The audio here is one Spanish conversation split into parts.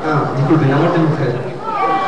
Ah, disculpen, La muerte de mujer.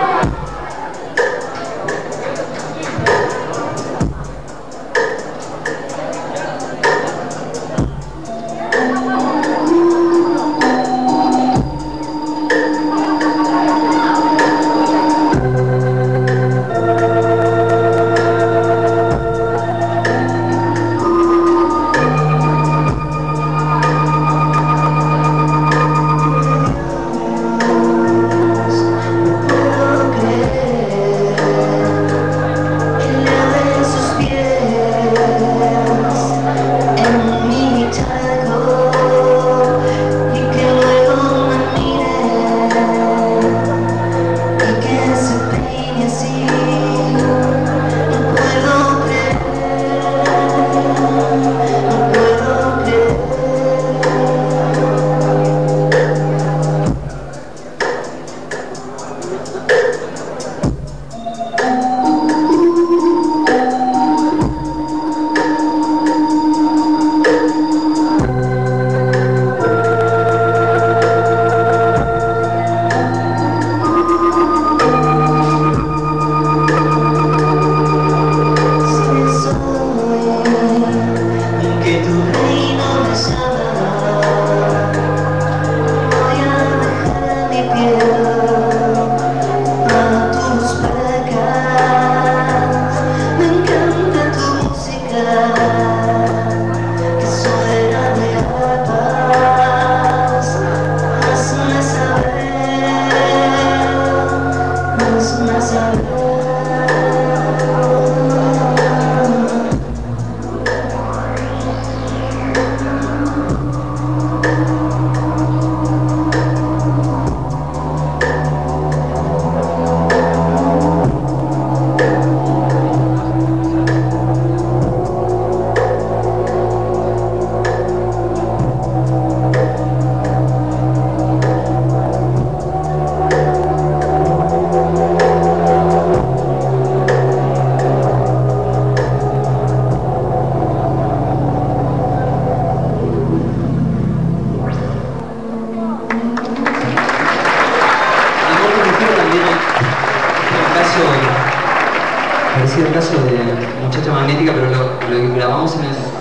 Parecía el caso de Muchacha Magnética, pero lo grabamos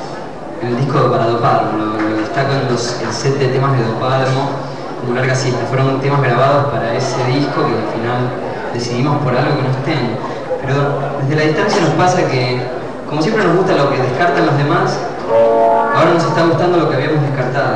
en el disco para Dopáramo, lo destacan el set de temas de Dopáramo como larga cita. Fueron temas grabados para ese disco que al final decidimos por algo que no estén. Pero desde la distancia nos pasa que, como siempre nos gusta lo que descartan los demás, ahora nos está gustando lo que habíamos descartado.